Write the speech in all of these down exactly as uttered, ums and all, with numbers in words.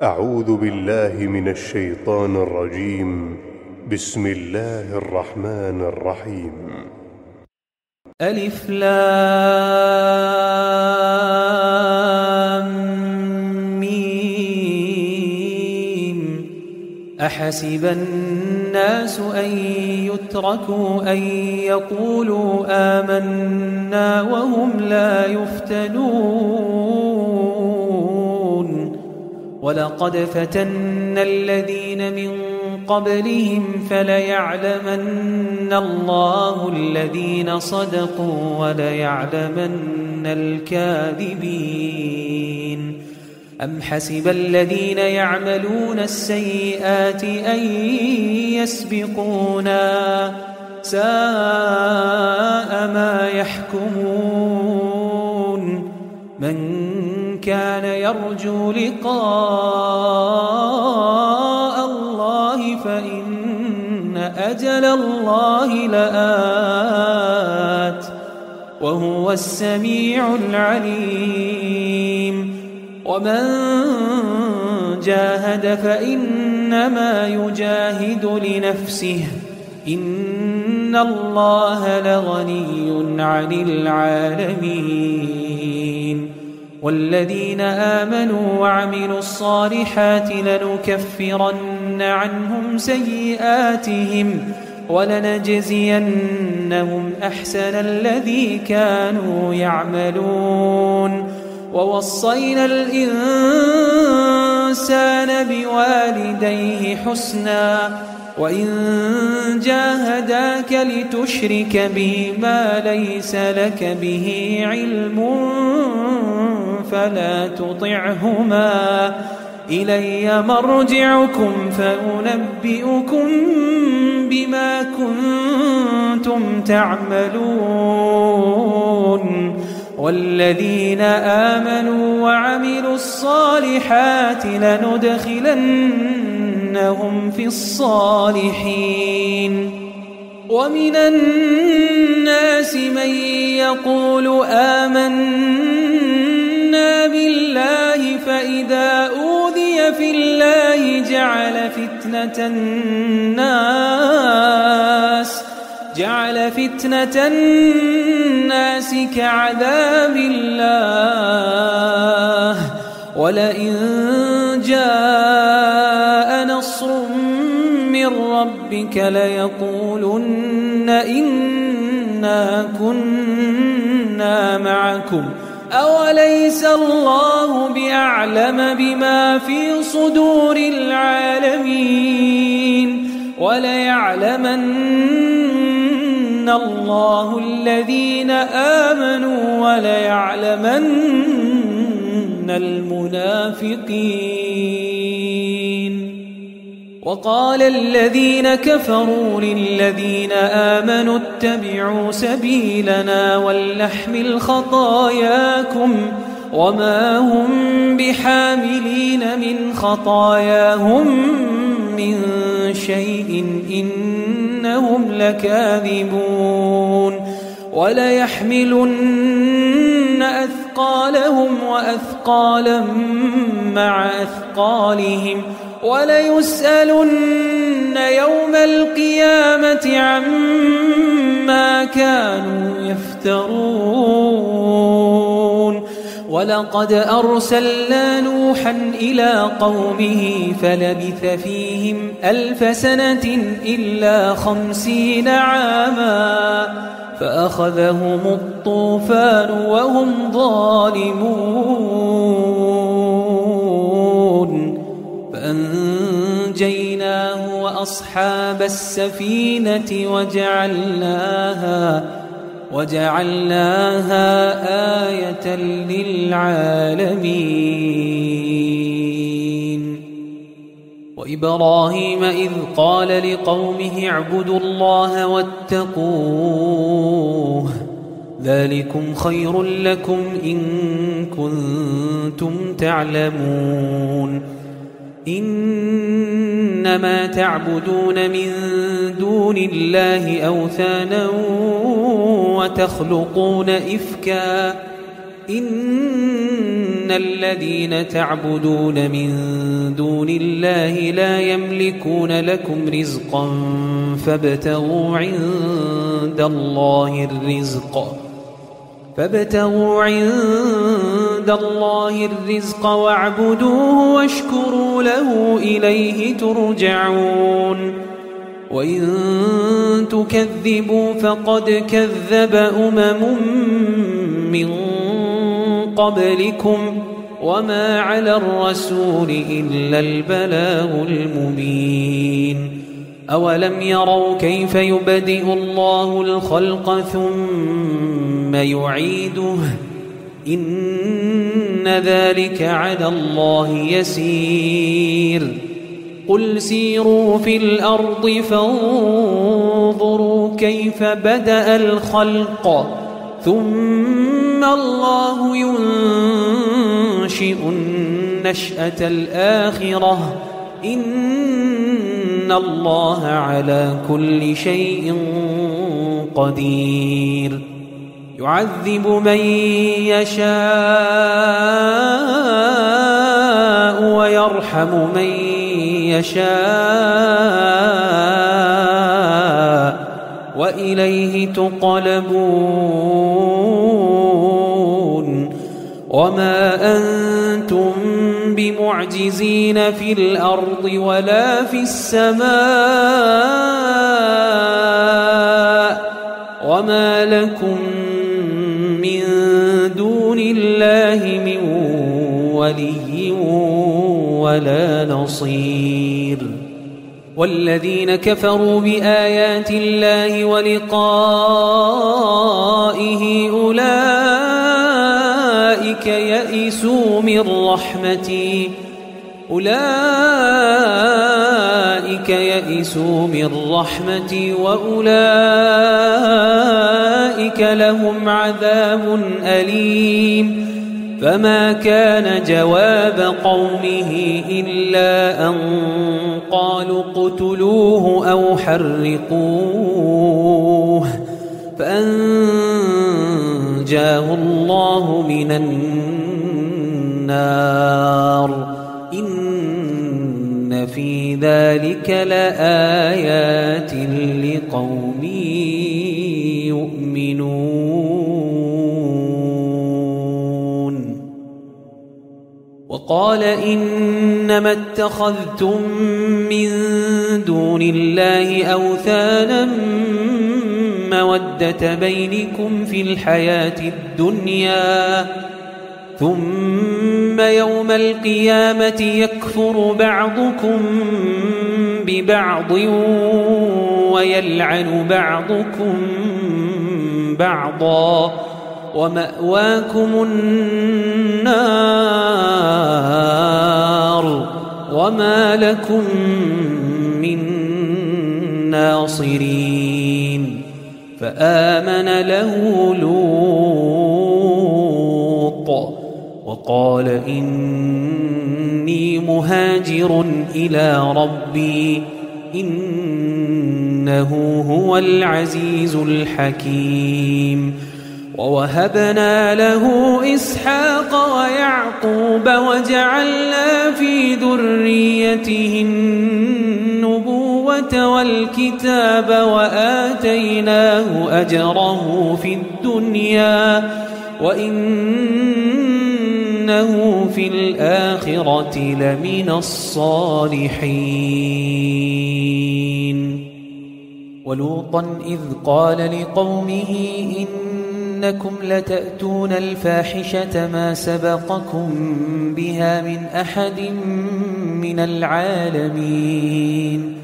أعوذ بالله من الشيطان الرجيم. بسم الله الرحمن الرحيم. ألف لام ميم. أحسب الناس أن يتركوا أن يقولوا آمنا وهم لا يفتنون ولقد فتنا الذين من قبلهم فليعلمن الله الذين صدقوا وليعلمن الكاذبين. أم حسب الذين يعملون السيئات أن يسبقونا ساء ما يحكمون. من كان يرجو لقاء الله فإن أجل الله لآت وهو السميع العليم. ومن جاهد فإنما يجاهد لنفسه إن الله لغني عن العالمين. والذين آمنوا وعملوا الصالحات لنكفرن عنهم سيئاتهم ولنجزينهم أحسن الذي كانوا يعملون. ووصينا الإنسان بوالديه حسنا وإن جاهداك لتشرك بي ما ليس لك به علم فلا تطعهما إلي مرجعكم فأنبئكم بما كنتم تعملون. والذين آمنوا وعملوا الصالحات لندخلنهم في الصالحين. ومن الناس من يقول آمنا بالله فإذا أوذي في الله جعل فتنة الناس جعل فتنة الناس كعذاب الله ولئن جاء نصر من ربك ليقولن إنا كنا معكم أوليس الله بأعلم بما في صدور العالمين. وليعلمن الله الذين آمنوا وليعلمن المنافقين. وقال الذين كفروا للذين آمنوا اتبعوا سبيلنا ولنحمل خطاياكم وما هم بحاملين من خطاياهم من شيء إنهم لكاذبون. وليحملن أثقالهم وأثقالا مع أثقالهم وليسألن يوم القيامة عما كانوا يفترون. ولقد أرسلنا نوحا إلى قومه فلبث فيهم ألف سنة إلا خمسين عاما فأخذهم الطوفان وهم ظالمون فأنجيناه وأصحاب السفينة وجعلناها وجعلناها آية للعالمين. وإبراهيم إذ قال لقومه اعبدوا الله واتقوه ذلكم خير لكم إن كنتم تعلمون. إنما تعبدون من دون الله أوثانا وتخلقون إفكا إن الذين تعبدون من دون الله لا يملكون لكم رزقا فابتغوا عند الله الرزق فابتغوا عند الله الرزق واعبدوه واشكروا له إليه ترجعون وإن تكذبوا فقد كذب أمم من قبلكم وما على الرسول إلا البلاغ المبين أولم يروا كيف يبدئ الله الخلق ثم يعيده إن ذلك على الله يسير قل سيروا في الأرض فانظروا كيف بدأ الخلق ثم الله ينشئ النشأة الآخرة إن الله على كل شيء قدير يعذب من يشاء ويرحم من يشاء وإليه تقلبون وما أنتم بمعجزين في الأرض ولا في السماء وما لكم من دون الله من ولي ولا نصير والذين كفروا بآيات الله ولقائه أولئك يئسوا من رحمتي أولئك يئسوا من رحمتي وأولئك لهم عذاب أليم فما كان جواب قومه إلا أن قالوا اقتلوه أو حرقوه فأنجاه الله من النار إن في ذلك لآيات لقوم يؤمنون وقال إنما اتخذتم من دون الله أوثانا مودة بينكم في الحياة الدنيا ثم يوم القيامة يكفر بعضكم ببعض ويلعن بعضكم بعضا ومأواكم النار وما لكم من ناصرين فآمن له لوط وقال إني مهاجر إلى ربي إنه هو العزيز الحكيم ووهبنا له إسحاق ويعقوب وجعلنا في ذريته النبوة والكتاب وآتيناه أجره في الدنيا وإنه في الآخرة لمن الصالحين ولوطا إذ قال لقومه إنكم لتأتون الفاحشة ما سبقكم بها من أحد من العالمين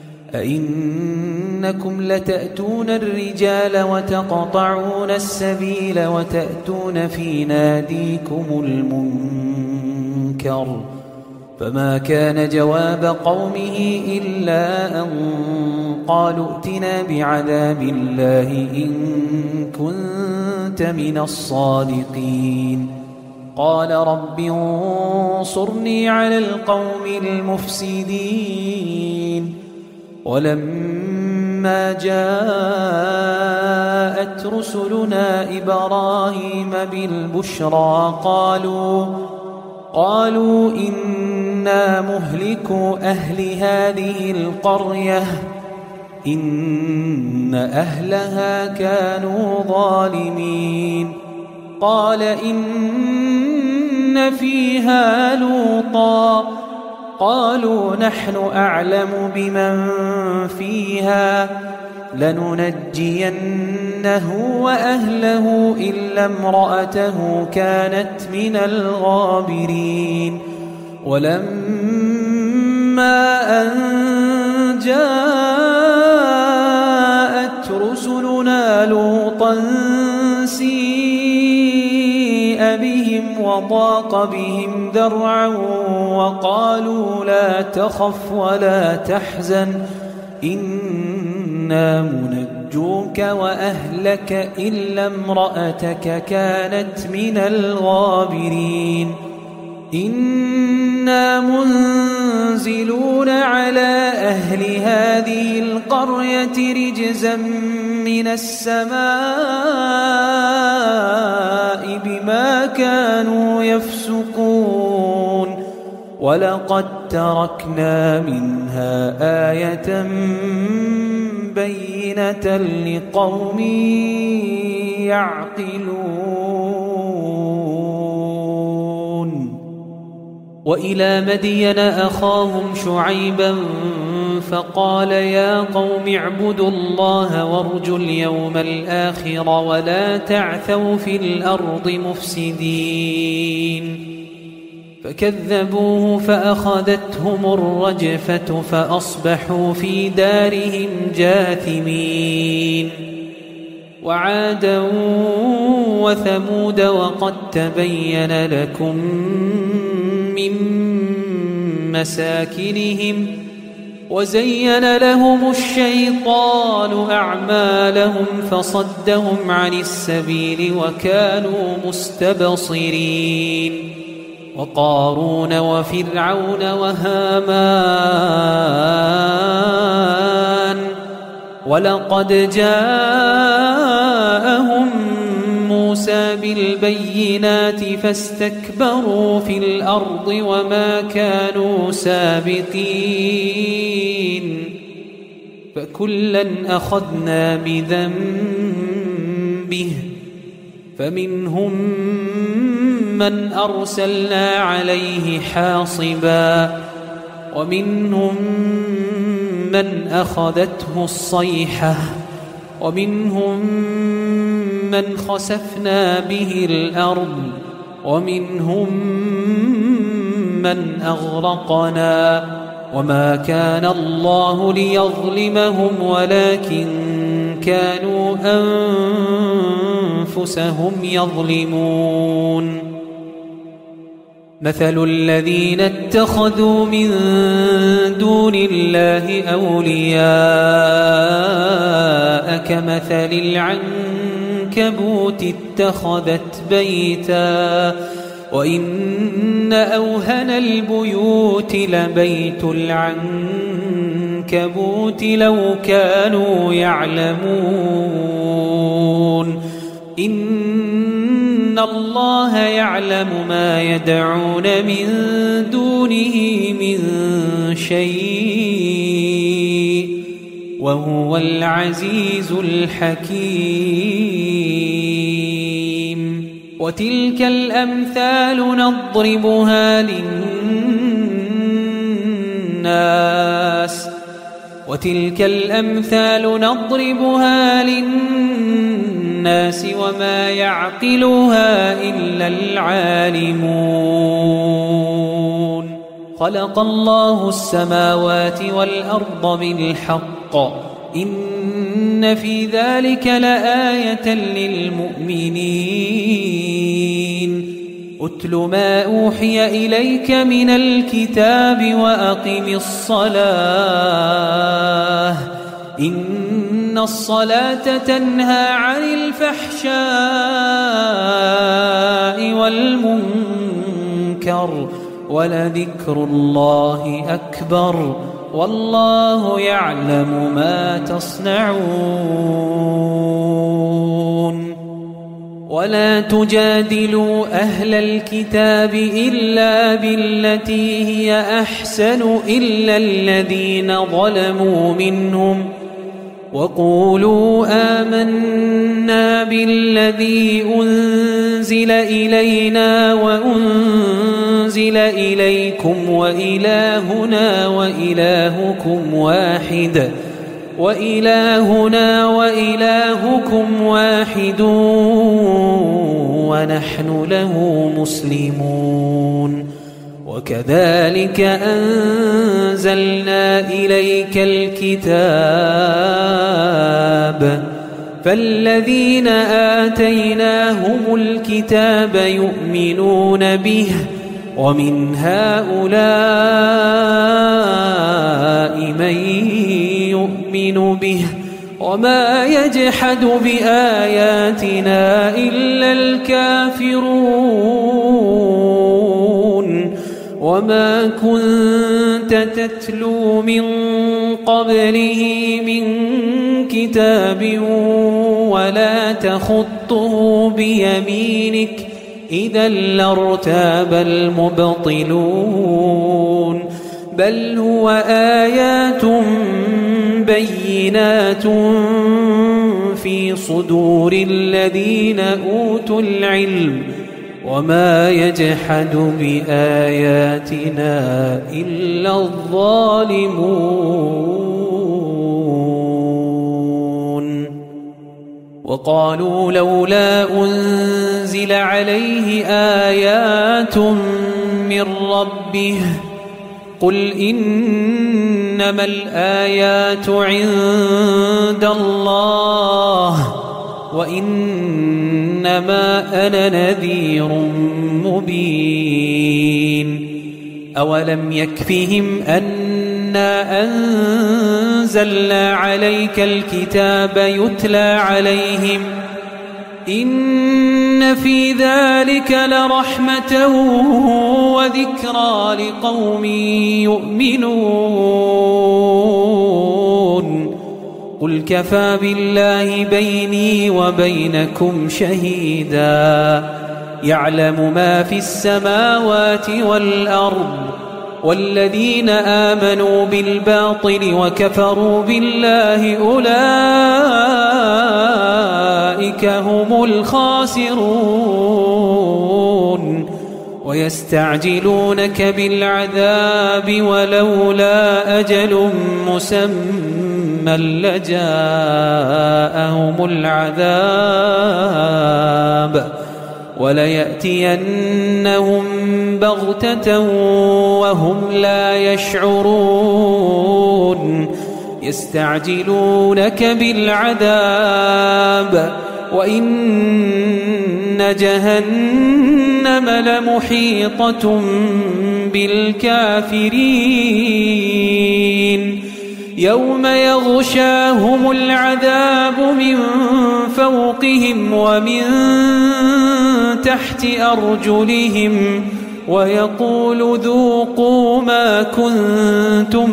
أئنكم لتأتون الرجال وتقطعون السبيل وتأتون في ناديكم المنكر فما كان جواب قومه إلا أن قالوا ائتنا بعذاب الله إن كنت من الصادقين قال رب انصرني على القوم المفسدين ولما جاءت رسلنا إبراهيم بالبشرى قالوا قالوا إنا مهلكو أهل هذه القرية إن أهلها كانوا ظالمين قال إن فيها لوطا قالوا نحن أعلم بمن فيها لننجينه وأهله إلا امرأته كانت من الغابرين ولما أن جاءت رسلنا لوطا سيء بهم وضاق بهم ذرعا وقالوا لا تخف ولا تحزن إنا منجوك وأهلك إلا امرأتك كانت من الغابرين إنا منزلون على أهل هذه القرية رجزا من السماء بما كانوا يفسقون ولقد تركنا منها آية بينة لقوم يعقلون وإلى مدين أخاهم شعيبا فقال يا قوم اعبدوا الله وارجوا اليوم الآخر ولا تعثوا في الأرض مفسدين فكذبوه فأخذتهم الرجفة فأصبحوا في دارهم جاثمين وعادا وثمود وقد تبين لكم من مساكنهم وزين لهم الشيطان أعمالهم فصدهم عن السبيل وكانوا مستبصرين وقارون وفرعون وهامان ولقد جاءهم موسى بالبينات فاستكبروا في الأرض وما كانوا سابقين فكلا أخذنا بذنبه فمنهم من أرسلنا عليه حاصبا ومنهم من أخذته الصيحة ومنهم من خسفنا به الأرض ومنهم من أغرقنا وما كان الله ليظلمهم ولكن كانوا أنفسهم يظلمون مثل الذين اتخذوا من دون الله أولياء كمثل العنكبوت اتخذت بيتا وإن أوهن البيوت لبيت العنكبوت لو كانوا يعلمون إن الله يعلم ما يدعون من دونه من شيء وهو العزيز الحكيم وتلك الأمثال نضربها للناس وتلك الأمثال نضربها للناس وما يعقلها إلا العالمون خلق الله السماوات والأرض بالحق إن في ذلك لآية للمؤمنين أتل ما أوحي إليك من الكتاب وأقم الصلاة إن الصلاة تنهى عن الفحشاء والمنكر ولذكر الله أكبر والله يعلم ما تصنعون ولا تجادلوا أهل الكتاب إلا بالتي هي أحسن إلا الذين ظلموا منهم وقولوا آمنا بالذي أنزل إلينا وأنزل إليكم وإلهنا وإلهكم واحد وإلهنا وإلهكم واحد ونحن له مسلمون وكذلك أنزلنا إليك الكتاب فالذين آتيناهم الكتاب يؤمنون به ومن هؤلاء من يؤمن به وما يجحد بآياتنا إلا الكافرون وما كنت تتلو من قبله من كتاب ولا تخطه بيمينك إذا لارتاب المبطلون بل هو آيات بينات في صدور الذين أوتوا العلم وما يجحد بآياتنا إلا الظالمون وقالوا لولا أنزل عليه آيات من ربه قل إنما الآيات عند الله وإنما أنا نذير مبين أولم يكفهم أنا أنزلنا عليك الكتاب يتلى عليهم إن في ذلك لرحمة وذكرى لقوم يؤمنون قل كفى بالله بيني وبينكم شهيدا يعلم ما في السماوات والأرض والذين آمنوا بالباطل وكفروا بالله أولئك هم الخاسرون ويستعجلونك بالعذاب ولولا أجل مسمى لجاءهم العذاب وليأتينهم بغتة وهم لا يشعرون يستعجلونك بالعذاب وإن جهنم لمحيطة بالكافرين يوم يغشاهم العذاب من فوقهم ومن تحت أرجلهم ويقول ذوقوا ما كنتم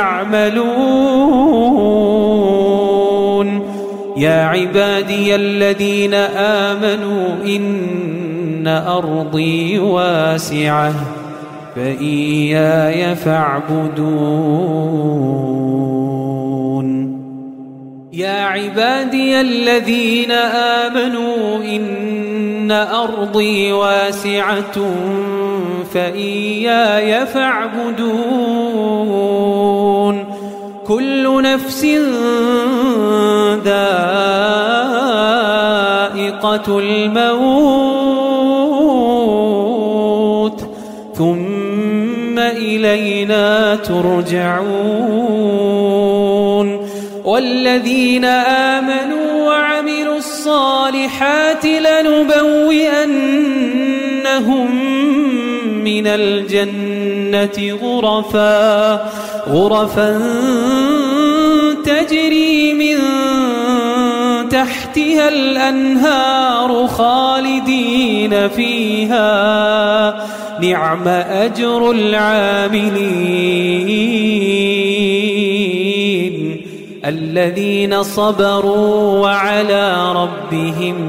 تعملون يا عبادي الذين آمنوا إن أرضي واسعة فإياي فاعبدون يا عبادي الذين آمنوا إن أرضي واسعة فإياي فاعبدون كل نفس ذائقة الموت ثم إلينا ترجعون والذين آمنوا وعملوا الصالحات لنبوئنهم من الجنة غرفا غرفا تجري من تحتها الأنهار خالدين فيها نعم أجر العاملين الذين صبروا وعلى ربهم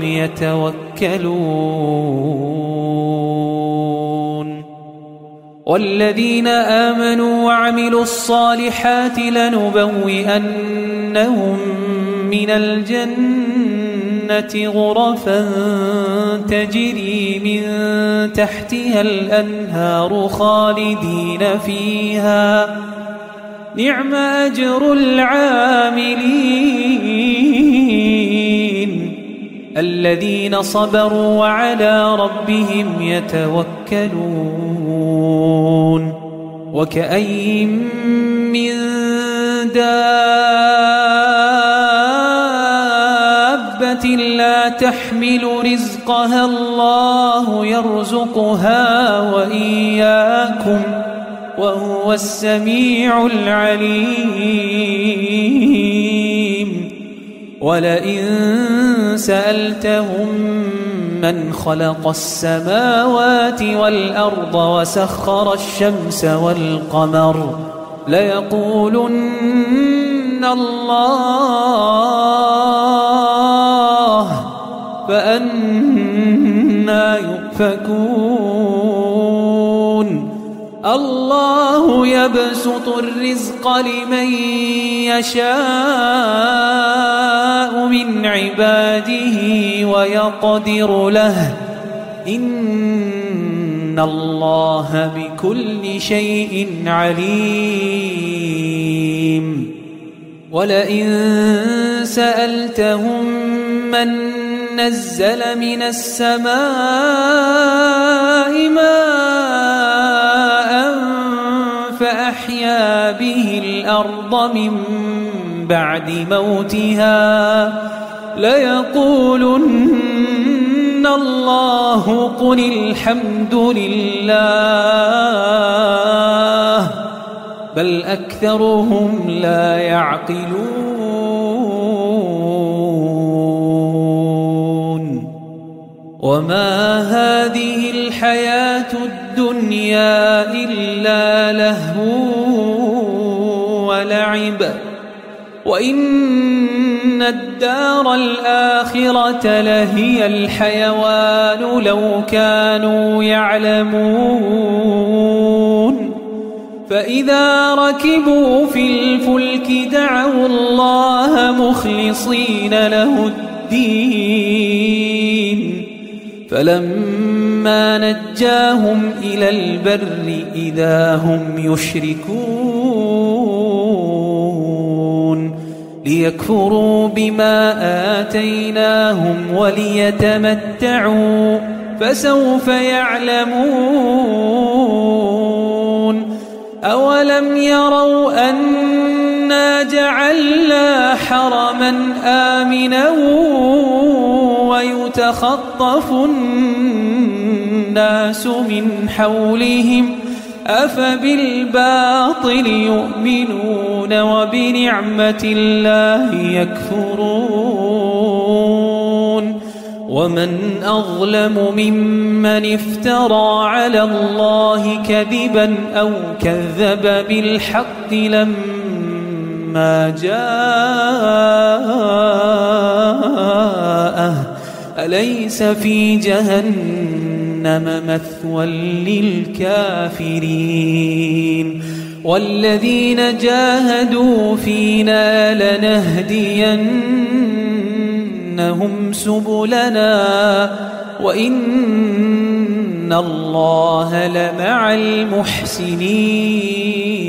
يتوكلون والذين آمنوا وعملوا الصالحات لنبوئنهم من الجنة غرفا تجري من تحتها الأنهار خالدين فيها نعم أجر العاملين الذين صبروا وعلى ربهم يتوكلون وكأين من دابة لا تحمل رزقها الله يرزقها وإياكم وهو السميع العليم ولئن سألتهم من خلق السماوات والأرض وسخر الشمس والقمر ليقولن الله فأنى يؤفكون الله يبسط الرزق لمن يشاء من عباده ويقدر له إن الله بكل شيء عليم ولئن سألتهم من نزل من السماء ماء فأحيا به الأرض من بعد موتها ليقولن الله قل الحمد لله بل أكثرهم لا يعقلون وما هذه الحياة الدنيا إلا لهو ولعب وإن الدار الآخرة لهي الحيوان لو كانوا يعلمون فإذا ركبوا في الفلك دعوا الله مخلصين له الدين فلما نجاهم إلى البر إذا هم يشركون ليكفروا بما آتيناهم وليتمتعوا فسوف يعلمون أولم يروا أنا جعلنا حرما آمنا ويتخطف الناس من حولهم أفبالباطل يؤمنون وبنعمة الله يكفرون ومن أظلم ممن افترى على الله كذبا أو كذب بالحق لما جاءه أليس في جهنم مثوى للكافرين والذين جاهدوا فينا لنهدينهم سبلنا وإن الله لمع المحسنين